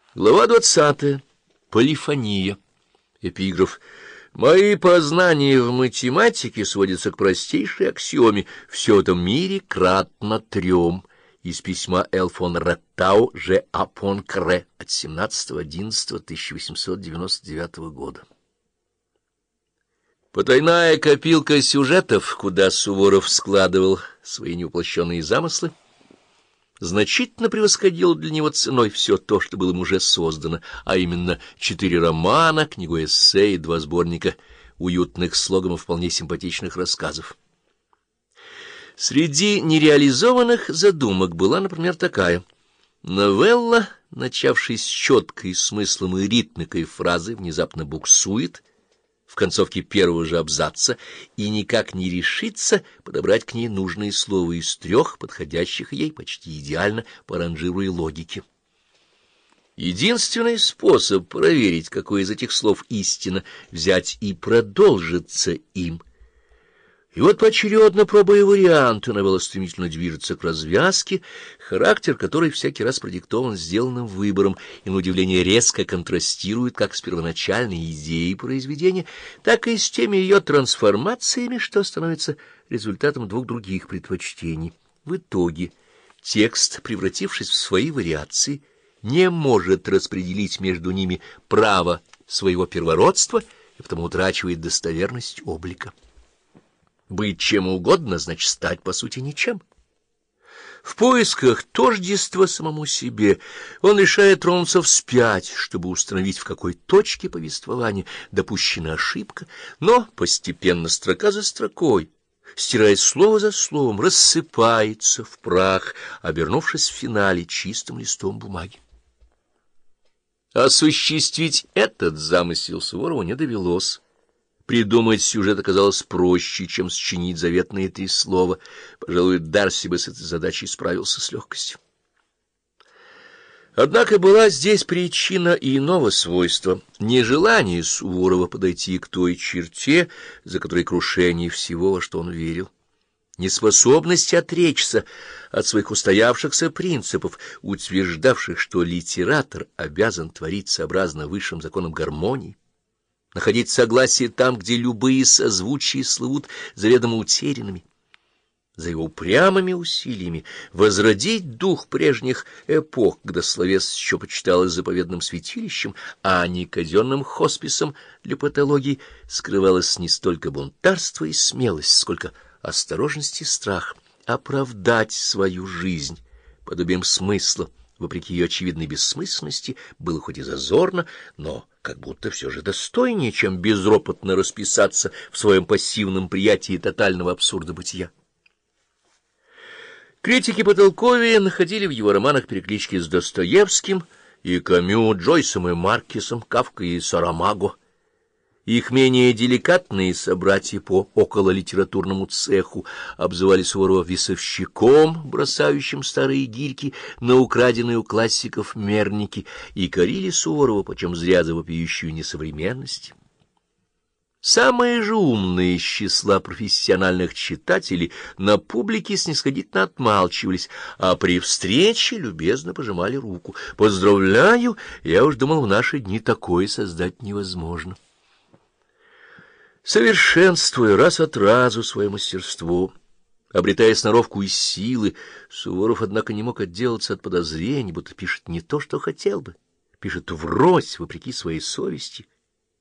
Глава 20. Полифония. Эпиграф. Мои познания в математике сводятся к простейшей аксиоме: все в этом мире кратно 3. Из письма Л. фон Реттау Ж. А. Понкре от 17.11.1899 года. Потайная копилка сюжетов, куда Суворов складывал свои невоплощенные замыслы, значительно превосходило для него ценой все то, что было им уже создано, а именно 4 романа, книгу эссе и 2 сборника уютных слогом и вполне симпатичных рассказов. Среди нереализованных задумок была, например, такая новелла, начавшись с четкой смыслом и ритмикой фразы, внезапно буксует в концовке первого же абзаца и никак не решится подобрать к ней нужные слова из 3 подходящих ей почти идеально по ранжиру логике. Единственный способ проверить, какое из этих слов истина, взять и продолжиться им. И вот поочередно, пробуя варианты, новелла стремительно движется к развязке, характер которой всякий раз продиктован сделанным выбором и, на удивление, резко контрастирует как с первоначальной идеей произведения, так и с теми ее трансформациями, что становится результатом 2 других предпочтений. В итоге текст, превратившись в свои вариации, не может распределить между ними право своего первородства и потому утрачивает достоверность облика. Быть чем угодно, значит, стать, по сути, ничем. В поисках тождества самому себе он решает тронуться вспять, чтобы установить, в какой точке повествования допущена ошибка, но постепенно, строка за строкой, стирает слово за словом, рассыпается в прах, обернувшись в финале чистым листом бумаги. Осуществить этот замысел Суворову не довелось. Придумать сюжет оказалось проще, чем сочинить заветные 3 слова. Пожалуй, Дарси бы с этой задачей справился с легкостью. Однако была здесь причина иного свойства — нежелание Суворова подойти к той черте, за которой крушение всего, во что он верил. Неспособность отречься от своих устоявшихся принципов, утверждавших, что литератор обязан творить сообразно высшим законам гармонии, находить согласие там, где любые созвучия слывут заведомо утерянными. За его упрямыми усилиями возродить дух прежних эпох, когда словесность еще почиталась заповедным святилищем, а не казенным хосписом для патологии, скрывалось не столько бунтарство и смелость, сколько осторожность и страх оправдать свою жизнь подобием смысла, вопреки ее очевидной бессмысленности, было хоть и зазорно, но как будто все же достойнее, чем безропотно расписаться в своем пассивном приятии тотального абсурда бытия. Критики потолковее находили в его романах переклички с Достоевским и Камю, Джойсом и Маркесом, Кафкой и Сарамаго. Их менее деликатные собратья по окололитературному цеху обзывали Суворова весовщиком, бросающим старые гирьки на украденные у классиков мерники, и корили Суворова, почем зря за вопиющую несовременность. Самые же умные из числа профессиональных читателей на публике снисходительно отмалчивались, а при встрече любезно пожимали руку. «Поздравляю, я уж думал, в наши дни такое создать невозможно». Совершенствуя раз от разу свое мастерство, обретая сноровку и силы, Суворов, однако, не мог отделаться от подозрений, будто пишет не то, что хотел бы, пишет врозь, вопреки своей совести,